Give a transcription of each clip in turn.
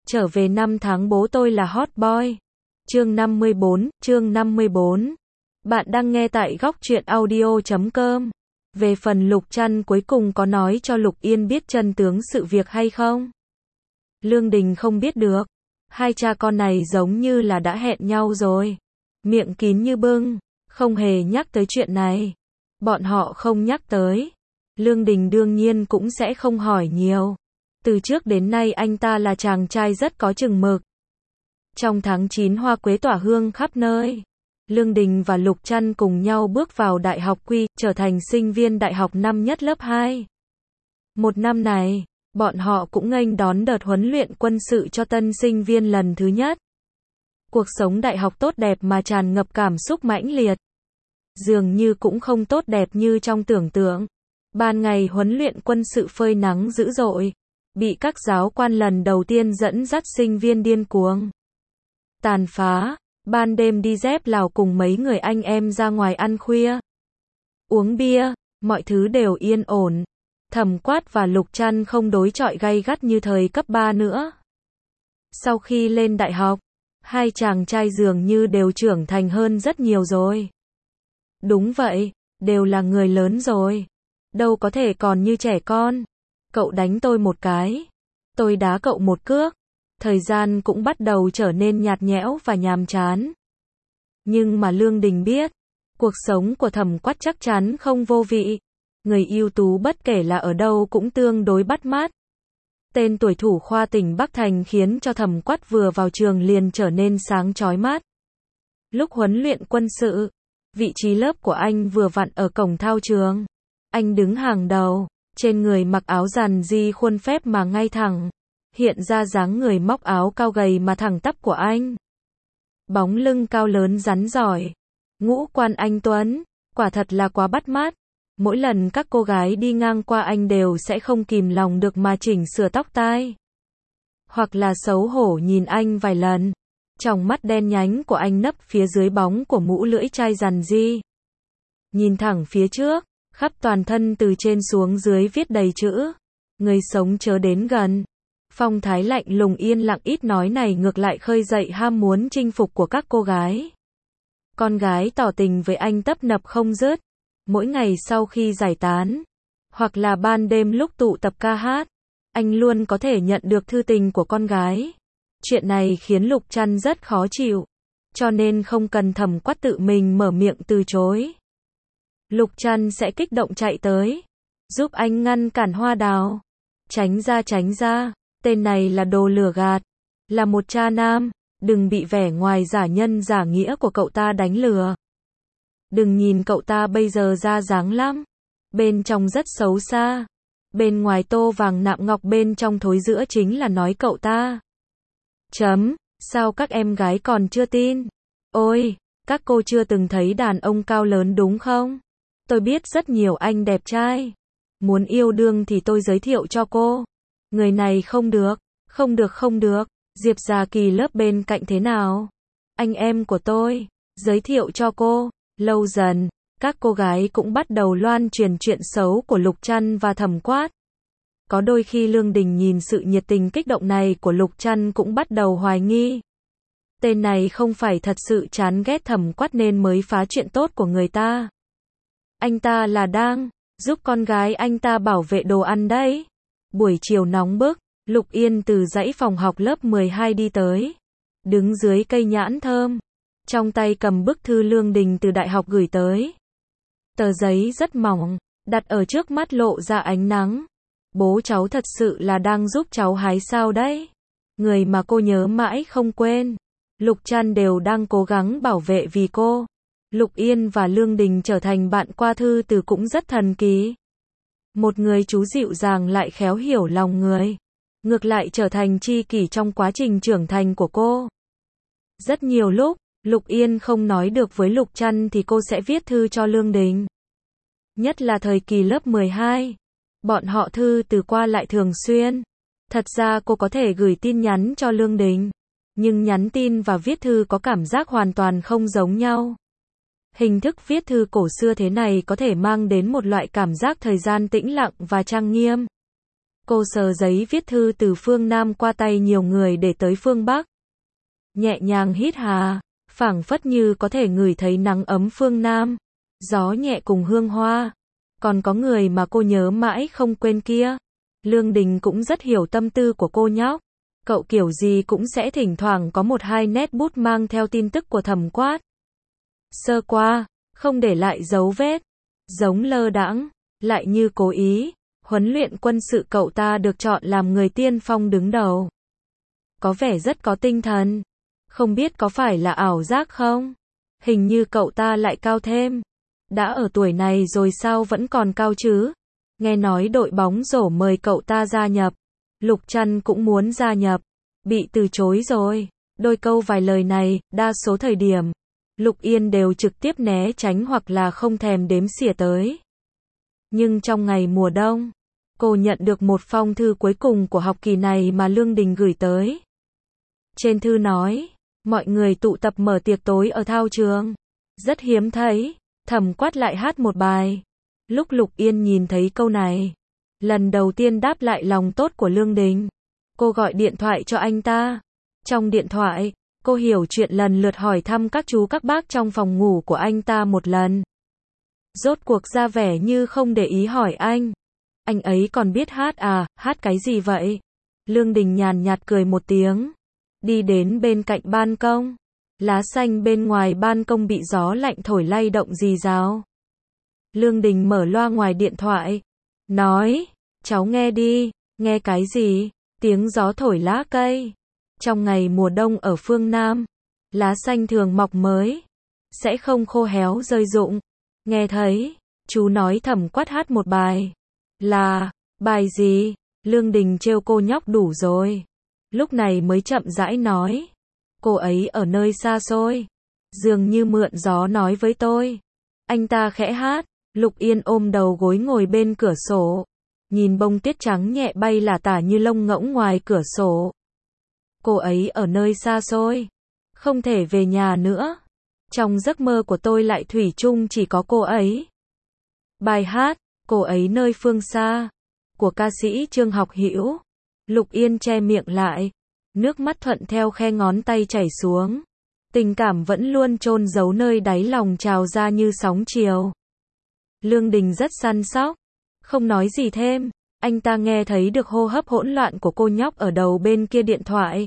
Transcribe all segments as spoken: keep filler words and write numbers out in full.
Trở về năm tháng bố tôi là hot boy. Chương năm mươi bốn, chương năm mươi bốn. Bạn đang nghe tại góc truyện audio chấm com. Về phần Lục Trăn cuối cùng có nói cho Lục Yên biết chân tướng sự việc hay không? Lương Đình không biết được. Hai cha con này giống như là đã hẹn nhau rồi. Miệng kín như bưng, không hề nhắc tới chuyện này. Bọn họ không nhắc tới. Lương Đình đương nhiên cũng sẽ không hỏi nhiều. Từ trước đến nay anh ta là chàng trai rất có chừng mực. Trong tháng chín hoa quế tỏa hương khắp nơi. Lương Đình và Lục Trăn cùng nhau bước vào đại học Quy, trở thành sinh viên đại học năm nhất lớp hai. Một năm này, bọn họ cũng nghênh đón đợt huấn luyện quân sự cho tân sinh viên lần thứ nhất. Cuộc sống đại học tốt đẹp mà tràn ngập cảm xúc mãnh liệt. Dường như cũng không tốt đẹp như trong tưởng tượng. Ban ngày huấn luyện quân sự phơi nắng dữ dội. Bị các giáo quan lần đầu tiên dẫn dắt sinh viên điên cuồng. Tàn phá, ban đêm đi dép lào cùng mấy người anh em ra ngoài ăn khuya. Uống bia, mọi thứ đều yên ổn. Thẩm Quát và Lục Trăn không đối chọi gay gắt như thời cấp ba nữa. Sau khi lên đại học, hai chàng trai dường như đều trưởng thành hơn rất nhiều rồi. Đúng vậy, đều là người lớn rồi. Đâu có thể còn như trẻ con. Cậu đánh tôi một cái, tôi đá cậu một cước. Thời gian cũng bắt đầu trở nên nhạt nhẽo và nhàm chán. Nhưng mà Lương Đình biết, cuộc sống của Thẩm Quát chắc chắn không vô vị. Người ưu tú bất kể là ở đâu cũng tương đối bắt mắt. Tên tuổi thủ khoa tỉnh Bắc Thành khiến cho Thẩm Quát vừa vào trường liền trở nên sáng chói mắt. Lúc huấn luyện quân sự, vị trí lớp của anh vừa vặn ở cổng thao trường. Anh đứng hàng đầu. Trên người mặc áo dàn di khuôn phép mà ngay thẳng, hiện ra dáng người móc áo cao gầy mà thẳng tắp của anh. Bóng lưng cao lớn rắn giỏi, ngũ quan anh tuấn, quả thật là quá bắt mắt. Mỗi lần các cô gái đi ngang qua anh đều sẽ không kìm lòng được mà chỉnh sửa tóc tai. Hoặc là xấu hổ nhìn anh vài lần. Tròng mắt đen nhánh của anh nấp phía dưới bóng của mũ lưỡi chai dàn di. Nhìn thẳng phía trước. Khắp toàn thân từ trên xuống dưới viết đầy chữ. Người sống chớ đến gần. Phong thái lạnh lùng yên lặng ít nói này ngược lại khơi dậy ham muốn chinh phục của các cô gái. Con gái tỏ tình với anh tấp nập không dứt. Mỗi ngày sau khi giải tán, hoặc là ban đêm lúc tụ tập ca hát, anh luôn có thể nhận được thư tình của con gái. Chuyện này khiến Lục Trăn rất khó chịu. Cho nên không cần Thẩm Quát tự mình mở miệng từ chối. Lục Trăn sẽ kích động chạy tới, giúp anh ngăn cản Hoa Đào. Tránh ra tránh ra, tên này là đồ lừa gạt, là một cha nam, đừng bị vẻ ngoài giả nhân giả nghĩa của cậu ta đánh lừa. Đừng nhìn cậu ta bây giờ ra dáng lắm, bên trong rất xấu xa, bên ngoài tô vàng nạm ngọc bên trong thối rữa chính là nói cậu ta. Chấm, sao các em gái còn chưa tin? Ôi, các cô chưa từng thấy đàn ông cao lớn đúng không? Tôi biết rất nhiều anh đẹp trai. Muốn yêu đương thì tôi giới thiệu cho cô. Người này không được, không được không được. Diệp Già Kỳ lớp bên cạnh thế nào? Anh em của tôi, giới thiệu cho cô. Lâu dần, các cô gái cũng bắt đầu loan truyền chuyện xấu của Lục Trăn và Thẩm Quát. Có đôi khi Lương Đình nhìn sự nhiệt tình kích động này của Lục Trăn cũng bắt đầu hoài nghi. Tên này không phải thật sự chán ghét Thẩm Quát nên mới phá chuyện tốt của người ta. Anh ta là đang giúp con gái anh ta bảo vệ đồ ăn đấy. Buổi chiều nóng bức, Lục Yên từ dãy phòng học lớp mười hai đi tới. Đứng dưới cây nhãn thơm. Trong tay cầm bức thư Lương Đình từ đại học gửi tới. Tờ giấy rất mỏng, đặt ở trước mắt lộ ra ánh nắng. Bố cháu thật sự là đang giúp cháu hái sao đấy. Người mà cô nhớ mãi không quên. Lục Trăn đều đang cố gắng bảo vệ vì cô. Lục Yên và Lương Đình trở thành bạn qua thư từ cũng rất thần kỳ. Một người chú dịu dàng lại khéo hiểu lòng người. Ngược lại trở thành tri kỷ trong quá trình trưởng thành của cô. Rất nhiều lúc, Lục Yên không nói được với Lục Trăn thì cô sẽ viết thư cho Lương Đình. Nhất là thời kỳ lớp mười hai. Bọn họ thư từ qua lại thường xuyên. Thật ra cô có thể gửi tin nhắn cho Lương Đình. Nhưng nhắn tin và viết thư có cảm giác hoàn toàn không giống nhau. Hình thức viết thư cổ xưa thế này có thể mang đến một loại cảm giác thời gian tĩnh lặng và trang nghiêm. Cô sờ giấy viết thư từ phương Nam qua tay nhiều người để tới phương Bắc. Nhẹ nhàng hít hà, phảng phất như có thể ngửi thấy nắng ấm phương Nam, gió nhẹ cùng hương hoa. Còn có người mà cô nhớ mãi không quên kia. Lương Đình cũng rất hiểu tâm tư của cô nhóc. Cậu kiểu gì cũng sẽ thỉnh thoảng có một hai nét bút mang theo tin tức của Thẩm Quát. Sơ qua, không để lại dấu vết, giống lơ đãng, lại như cố ý. Huấn luyện quân sự cậu ta được chọn làm người tiên phong đứng đầu. Có vẻ rất có tinh thần. Không biết có phải là ảo giác không? Hình như cậu ta lại cao thêm. Đã ở tuổi này rồi sao vẫn còn cao chứ? Nghe nói đội bóng rổ mời cậu ta gia nhập. Lục Trăn cũng muốn gia nhập. Bị từ chối rồi. Đôi câu vài lời này, đa số thời điểm, Lục Yên đều trực tiếp né tránh hoặc là không thèm đếm xỉa tới. Nhưng trong ngày mùa đông, cô nhận được một phong thư cuối cùng của học kỳ này mà Lương Đình gửi tới. Trên thư nói, mọi người tụ tập mở tiệc tối ở thao trường. Rất hiếm thấy, Thẩm Quát lại hát một bài. Lúc Lục Yên nhìn thấy câu này, lần đầu tiên đáp lại lòng tốt của Lương Đình. Cô gọi điện thoại cho anh ta. Trong điện thoại, cô hiểu chuyện lần lượt hỏi thăm các chú các bác trong phòng ngủ của anh ta một lần. Rốt cuộc ra vẻ như không để ý hỏi anh. Anh ấy còn biết hát à, hát cái gì vậy? Lương Đình nhàn nhạt cười một tiếng. Đi đến bên cạnh ban công. Lá xanh bên ngoài ban công bị gió lạnh thổi lay động rì rào. Lương Đình mở loa ngoài điện thoại. Nói, cháu nghe đi, nghe cái gì? Tiếng gió thổi lá cây. Trong ngày mùa đông ở phương Nam, lá xanh thường mọc mới, sẽ không khô héo rơi rụng. Nghe thấy, chú nói Thẩm Quát hát một bài. Là, bài gì? Lương Đình trêu cô nhóc đủ rồi. Lúc này mới chậm rãi nói. Cô ấy ở nơi xa xôi. Dường như mượn gió nói với tôi. Anh ta khẽ hát. Lục Yên ôm đầu gối ngồi bên cửa sổ. Nhìn bông tuyết trắng nhẹ bay lả tả như lông ngỗng ngoài cửa sổ. Cô ấy ở nơi xa xôi. Không thể về nhà nữa. Trong giấc mơ của tôi lại thủy chung chỉ có cô ấy. Bài hát, Cô ấy nơi phương xa, của ca sĩ Trương Học Hữu. Lục Yên che miệng lại. Nước mắt thuận theo khe ngón tay chảy xuống. Tình cảm vẫn luôn chôn giấu nơi đáy lòng trào ra như sóng chiều. Lương Đình rất săn sóc. Không nói gì thêm. Anh ta nghe thấy được hô hấp hỗn loạn của cô nhóc ở đầu bên kia điện thoại.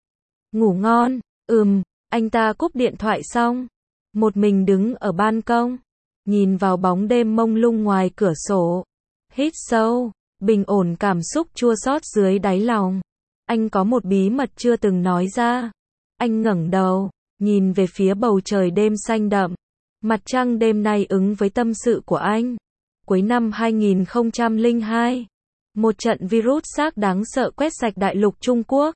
Ngủ ngon. Ừm, anh ta cúp điện thoại xong. Một mình đứng ở ban công. Nhìn vào bóng đêm mông lung ngoài cửa sổ. Hít sâu. Bình ổn cảm xúc chua xót dưới đáy lòng. Anh có một bí mật chưa từng nói ra. Anh ngẩng đầu, nhìn về phía bầu trời đêm xanh đậm. Mặt trăng đêm nay ứng với tâm sự của anh. Cuối năm hai nghìn không trăm lẻ hai, một trận virus SARS đáng sợ quét sạch đại lục Trung Quốc.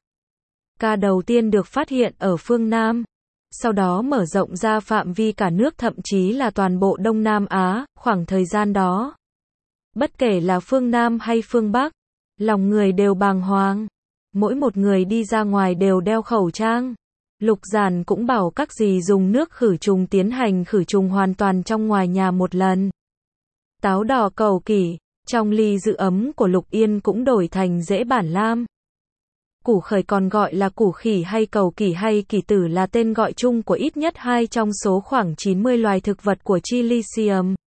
Ca đầu tiên được phát hiện ở phương Nam. Sau đó mở rộng ra phạm vi cả nước, thậm chí là toàn bộ Đông Nam Á. Khoảng thời gian đó, bất kể là phương Nam hay phương Bắc, lòng người đều bàng hoàng. Mỗi một người đi ra ngoài đều đeo khẩu trang. Lục Giản cũng bảo các dì dùng nước khử trùng tiến hành khử trùng hoàn toàn trong ngoài nhà một lần. Táo đỏ cầu kỷ, trong ly giữ ấm của Lục Yên cũng đổi thành rễ bản lam. Củ khởi còn gọi là củ khỉ hay cầu kỷ hay kỷ tử là tên gọi chung của ít nhất hai trong số khoảng chín mươi loài thực vật của chi Lycium.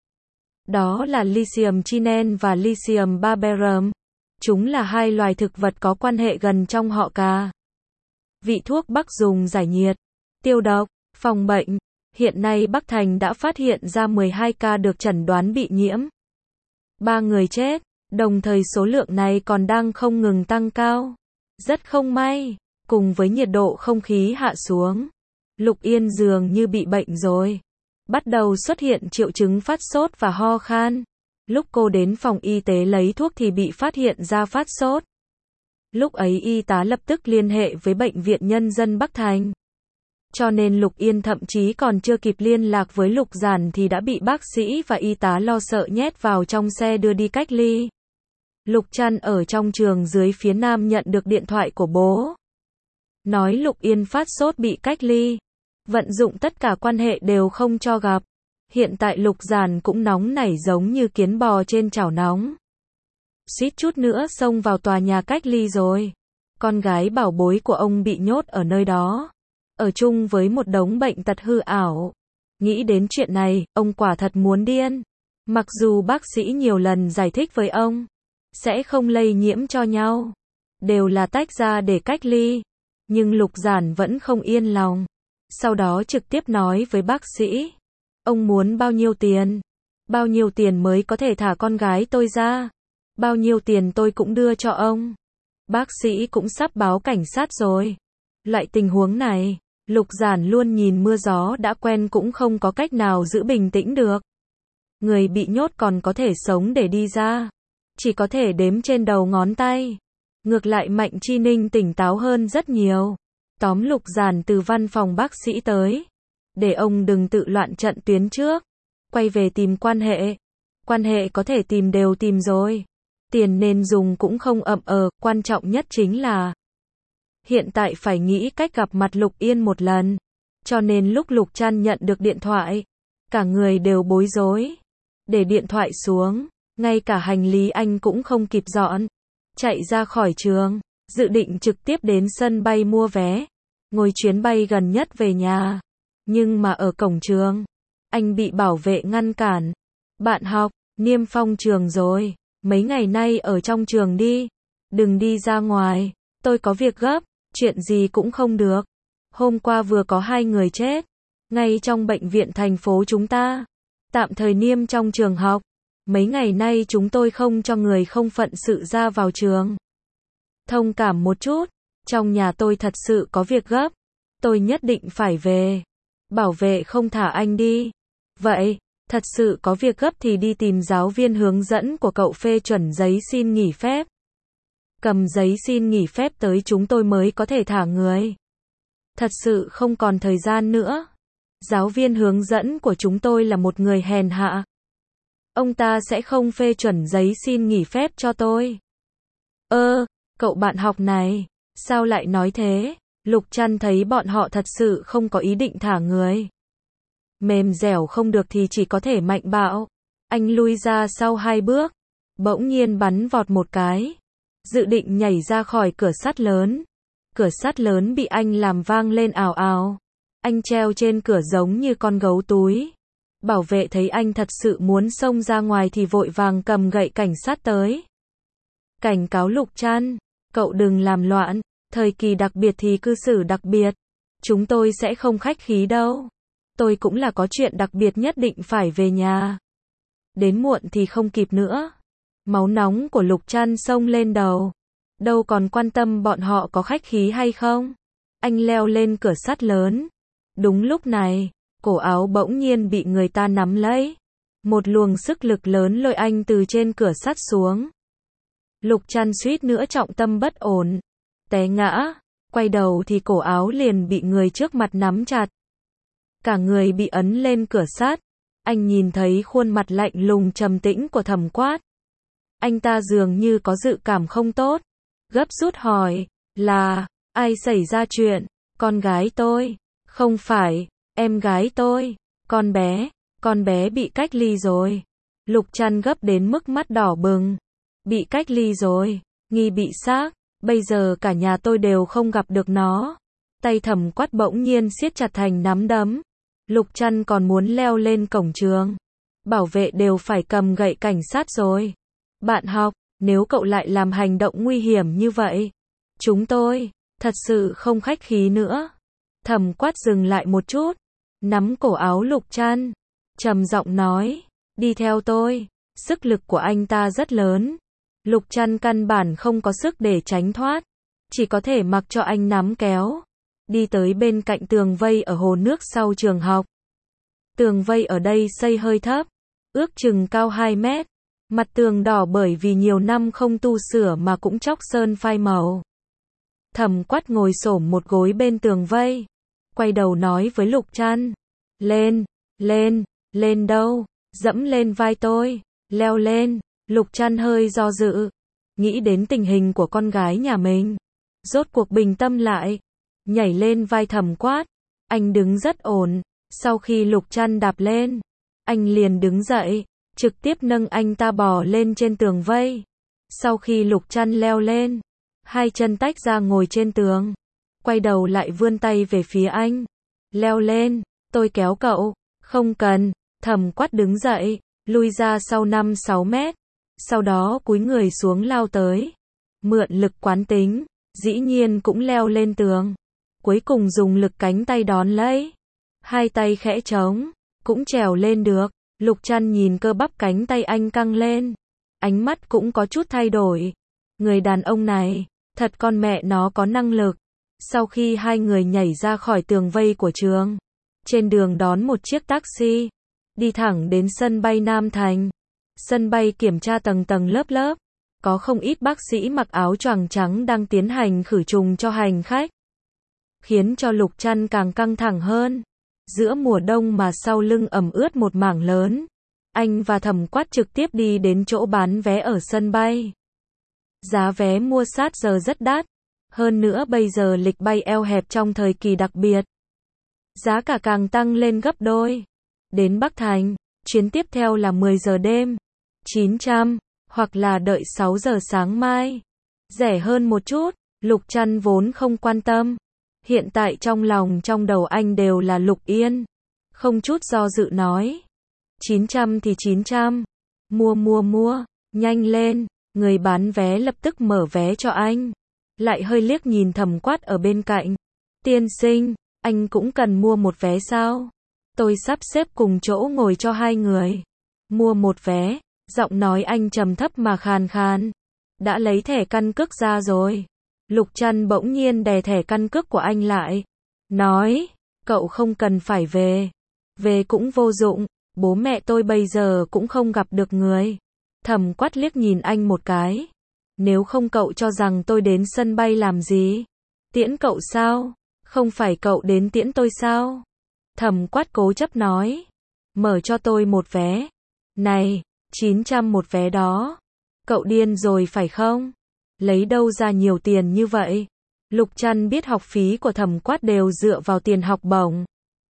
Đó là Lycium chinense và Lycium barbarum. Chúng là hai loài thực vật có quan hệ gần trong họ cà. Vị thuốc Bắc dùng giải nhiệt, tiêu độc, phòng bệnh. Hiện nay Bắc Thành đã phát hiện ra mười hai ca được chẩn đoán bị nhiễm. ba người chết, đồng thời số lượng này còn đang không ngừng tăng cao. Rất không may, cùng với nhiệt độ không khí hạ xuống, Lục Yên dường như bị bệnh rồi. Bắt đầu xuất hiện triệu chứng phát sốt và ho khan. Lúc cô đến phòng y tế lấy thuốc thì bị phát hiện ra phát sốt. Lúc ấy y tá lập tức liên hệ với Bệnh viện Nhân dân Bắc Thành. Cho nên Lục Yên thậm chí còn chưa kịp liên lạc với Lục Giản thì đã bị bác sĩ và y tá lo sợ nhét vào trong xe đưa đi cách ly. Lục Trăn ở trong trường dưới phía Nam nhận được điện thoại của bố. Nói Lục Yên phát sốt bị cách ly. Vận dụng tất cả quan hệ đều không cho gặp. Hiện tại Lục Giản cũng nóng nảy giống như kiến bò trên chảo nóng. suýt chút nữa xông vào tòa nhà cách ly rồi. Con gái bảo bối của ông bị nhốt ở nơi đó, ở chung với một đống bệnh tật hư ảo. Nghĩ đến chuyện này, ông quả thật muốn điên. Mặc dù bác sĩ nhiều lần giải thích với ông, sẽ không lây nhiễm cho nhau, đều là tách ra để cách ly, nhưng Lục Giản vẫn không yên lòng. Sau đó trực tiếp nói với bác sĩ, ông muốn bao nhiêu tiền? Bao nhiêu tiền mới có thể thả con gái tôi ra? Bao nhiêu tiền tôi cũng đưa cho ông. Bác sĩ cũng sắp báo cảnh sát rồi. Loại tình huống này, Lục Giản luôn nhìn mưa gió đã quen cũng không có cách nào giữ bình tĩnh được. Người bị nhốt còn có thể sống để đi ra, chỉ có thể đếm trên đầu ngón tay. Ngược lại Mạnh Chi Ninh tỉnh táo hơn rất nhiều. Tóm Lục Giản từ văn phòng bác sĩ tới, để ông đừng tự loạn trận tuyến trước, quay về tìm quan hệ. Quan hệ có thể tìm đều tìm rồi, tiền nên dùng cũng không ậm ờ, quan trọng nhất chính là hiện tại phải nghĩ cách gặp mặt Lục Yên một lần. Cho nên lúc Lục Trăn nhận được điện thoại, cả người đều bối rối. Để điện thoại xuống, ngay cả hành lý anh cũng không kịp dọn, chạy ra khỏi trường, dự định trực tiếp đến sân bay mua vé, ngồi chuyến bay gần nhất về nhà. Nhưng mà ở cổng trường, anh bị bảo vệ ngăn cản. Bạn học, niêm phong trường rồi, mấy ngày nay ở trong trường đi, đừng đi ra ngoài, tôi có việc gấp, chuyện gì cũng không được. Hôm qua vừa có hai người chết, ngay trong bệnh viện thành phố chúng ta, tạm thời niêm trong trường học. Mấy ngày nay chúng tôi không cho người không phận sự ra vào trường. Thông cảm một chút, trong nhà tôi thật sự có việc gấp, tôi nhất định phải về. Bảo vệ không thả anh đi. Vậy, thật sự có việc gấp thì đi tìm giáo viên hướng dẫn của cậu phê chuẩn giấy xin nghỉ phép. Cầm giấy xin nghỉ phép tới chúng tôi mới có thể thả người. Thật sự không còn thời gian nữa. Giáo viên hướng dẫn của chúng tôi là một người hèn hạ. Ông ta sẽ không phê chuẩn giấy xin nghỉ phép cho tôi. Ơ, cậu bạn học này, sao lại nói thế? Lục Trăn thấy bọn họ thật sự không có ý định thả người. Mềm dẻo không được thì chỉ có thể mạnh bạo. Anh lui ra sau hai bước, bỗng nhiên bắn vọt một cái, dự định nhảy ra khỏi cửa sắt lớn. Cửa sắt lớn bị anh làm vang lên ào ào. Anh treo trên cửa giống như con gấu túi. Bảo vệ thấy anh thật sự muốn xông ra ngoài thì vội vàng cầm gậy cảnh sát tới. Cảnh cáo Lục Trăn, cậu đừng làm loạn, thời kỳ đặc biệt thì cư xử đặc biệt. Chúng tôi sẽ không khách khí đâu. Tôi cũng là có chuyện đặc biệt nhất định phải về nhà. Đến muộn thì không kịp nữa. Máu nóng của Lục Trăn xông lên đầu. Đâu còn quan tâm bọn họ có khách khí hay không. Anh leo lên cửa sắt lớn. Đúng lúc này, cổ áo bỗng nhiên bị người ta nắm lấy. Một luồng sức lực lớn lôi anh từ trên cửa sắt xuống. Lục Trăn suýt nữa trọng tâm bất ổn, té ngã, quay đầu thì cổ áo liền bị người trước mặt nắm chặt. Cả người bị ấn lên cửa sắt. Anh nhìn thấy khuôn mặt lạnh lùng trầm tĩnh của Thẩm Quát. Anh ta dường như có dự cảm không tốt, gấp rút hỏi, là, ai xảy ra chuyện? Con gái tôi. Không phải, em gái tôi. Con bé, con bé bị cách ly rồi. Lục Trăn gấp đến mức mắt đỏ bừng. Bị cách ly rồi, nghi bị xác, bây giờ cả nhà tôi đều không gặp được nó. Tay Thẩm Quát bỗng nhiên siết chặt thành nắm đấm. Lục Trăn còn muốn leo lên cổng trường. Bảo vệ đều phải cầm gậy cảnh sát rồi. Bạn học, nếu cậu lại làm hành động nguy hiểm như vậy, chúng tôi, thật sự không khách khí nữa. Thẩm Quát dừng lại một chút, nắm cổ áo Lục Trăn, trầm giọng nói, đi theo tôi. Sức lực của anh ta rất lớn. Lục Trăn căn bản không có sức để tránh thoát, chỉ có thể mặc cho anh nắm kéo. Đi tới bên cạnh tường vây ở hồ nước sau trường học. Tường vây ở đây xây hơi thấp, ước chừng cao hai mét. Mặt tường đỏ bởi vì nhiều năm không tu sửa mà cũng chóc sơn phai màu. Thẩm Quát ngồi xổm một gối bên tường vây, quay đầu nói với Lục Trăn, lên, lên, lên đâu? Dẫm lên vai tôi, leo lên. Lục Trăn hơi do dự, nghĩ đến tình hình của con gái nhà mình, rốt cuộc bình tâm lại, nhảy lên vai Thẩm Quát. Anh đứng rất ổn. Sau khi Lục Trăn đạp lên, anh liền đứng dậy, trực tiếp nâng anh ta bò lên trên tường vây. Sau khi Lục Trăn leo lên, hai chân tách ra ngồi trên tường, quay đầu lại vươn tay về phía anh. Leo lên, tôi kéo cậu. Không cần, Thẩm Quát đứng dậy, lui ra sau năm sáu mét, sau đó cúi người xuống lao tới. Mượn lực quán tính, dĩ nhiên cũng leo lên tường. Cuối cùng dùng lực cánh tay đón lấy. Hai tay khẽ trống, cũng trèo lên được. Lục Trăn nhìn cơ bắp cánh tay anh căng lên. Ánh mắt cũng có chút thay đổi. Người đàn ông này, thật con mẹ nó có năng lực. Sau khi hai người nhảy ra khỏi tường vây của trường, trên đường đón một chiếc taxi, đi thẳng đến sân bay Nam Thành. Sân bay kiểm tra tầng tầng lớp lớp, có không ít bác sĩ mặc áo choàng trắng đang tiến hành khử trùng cho hành khách, khiến cho Lục Trăn càng căng thẳng hơn. Giữa mùa đông mà sau lưng ẩm ướt một mảng lớn, anh và Thẩm Quát trực tiếp đi đến chỗ bán vé ở sân bay. Giá vé mua sát giờ rất đắt, hơn nữa bây giờ lịch bay eo hẹp trong thời kỳ đặc biệt, giá cả càng tăng lên gấp đôi. Đến Bắc Thành, chuyến tiếp theo là mười giờ đêm, chín trăm, hoặc là đợi sáu giờ sáng mai. Rẻ hơn một chút, Lục Trăn vốn không quan tâm. Hiện tại trong lòng trong đầu anh đều là Lục Yên. Không chút do dự nói. chín trăm thì chín trăm. Mua mua mua, nhanh lên. Người bán vé lập tức mở vé cho anh. Lại hơi liếc nhìn Thẩm Quát ở bên cạnh. Tiên sinh, anh cũng cần mua một vé sao? Tôi sắp xếp cùng chỗ ngồi cho hai người. Mua một vé, giọng nói anh trầm thấp mà khàn khàn. Đã lấy thẻ căn cước ra rồi. Lục Trăn bỗng nhiên đè thẻ căn cước của anh lại. Nói, cậu không cần phải về. Về cũng vô dụng, bố mẹ tôi bây giờ cũng không gặp được người. Thẩm Quát liếc nhìn anh một cái. Nếu không cậu cho rằng tôi đến sân bay làm gì? Tiễn cậu sao? Không phải cậu đến tiễn tôi sao? Thẩm Quát cố chấp nói. Mở cho tôi một vé. Này, chín trăm một vé đó. Cậu điên rồi phải không? Lấy đâu ra nhiều tiền như vậy? Lục Trăn biết học phí của Thẩm Quát đều dựa vào tiền học bổng.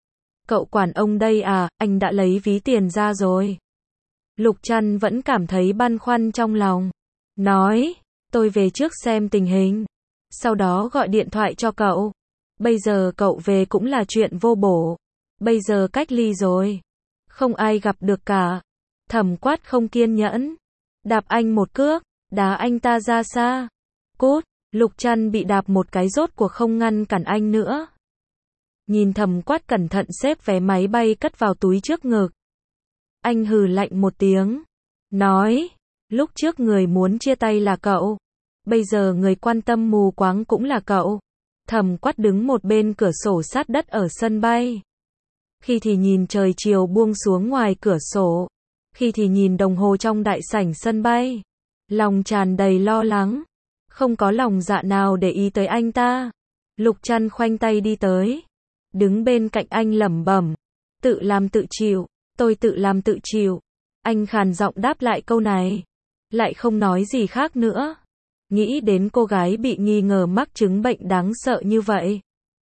Cậu quản ông đây à, anh đã lấy ví tiền ra rồi. Lục Trăn vẫn cảm thấy băn khoăn trong lòng. Nói, tôi về trước xem tình hình. Sau đó gọi điện thoại cho cậu. Bây giờ cậu về cũng là chuyện vô bổ. Bây giờ cách ly rồi. Không ai gặp được cả. Thẩm Quát không kiên nhẫn. Đạp anh một cước, đá anh ta ra xa. Cút, Lục Trăn bị đạp một cái rốt cuộc không ngăn cản anh nữa. Nhìn Thẩm Quát cẩn thận xếp vé máy bay cất vào túi trước ngực. Anh hừ lạnh một tiếng. Nói, lúc trước người muốn chia tay là cậu. Bây giờ người quan tâm mù quáng cũng là cậu. Thẩm Quát đứng một bên cửa sổ sát đất ở sân bay. Khi thì nhìn trời chiều buông xuống ngoài cửa sổ. Khi thì nhìn đồng hồ trong đại sảnh sân bay. Lòng tràn đầy lo lắng. Không có lòng dạ nào để ý tới anh ta. Lục Trăn khoanh tay đi tới. Đứng bên cạnh anh lẩm bẩm. Tự làm tự chịu. Tôi tự làm tự chịu. Anh khàn giọng đáp lại câu này. Lại không nói gì khác nữa. Nghĩ đến cô gái bị nghi ngờ mắc chứng bệnh đáng sợ như vậy.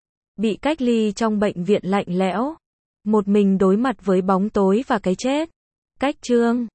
Bị cách ly trong bệnh viện lạnh lẽo. Một mình đối mặt với bóng tối và cái chết. Cách chương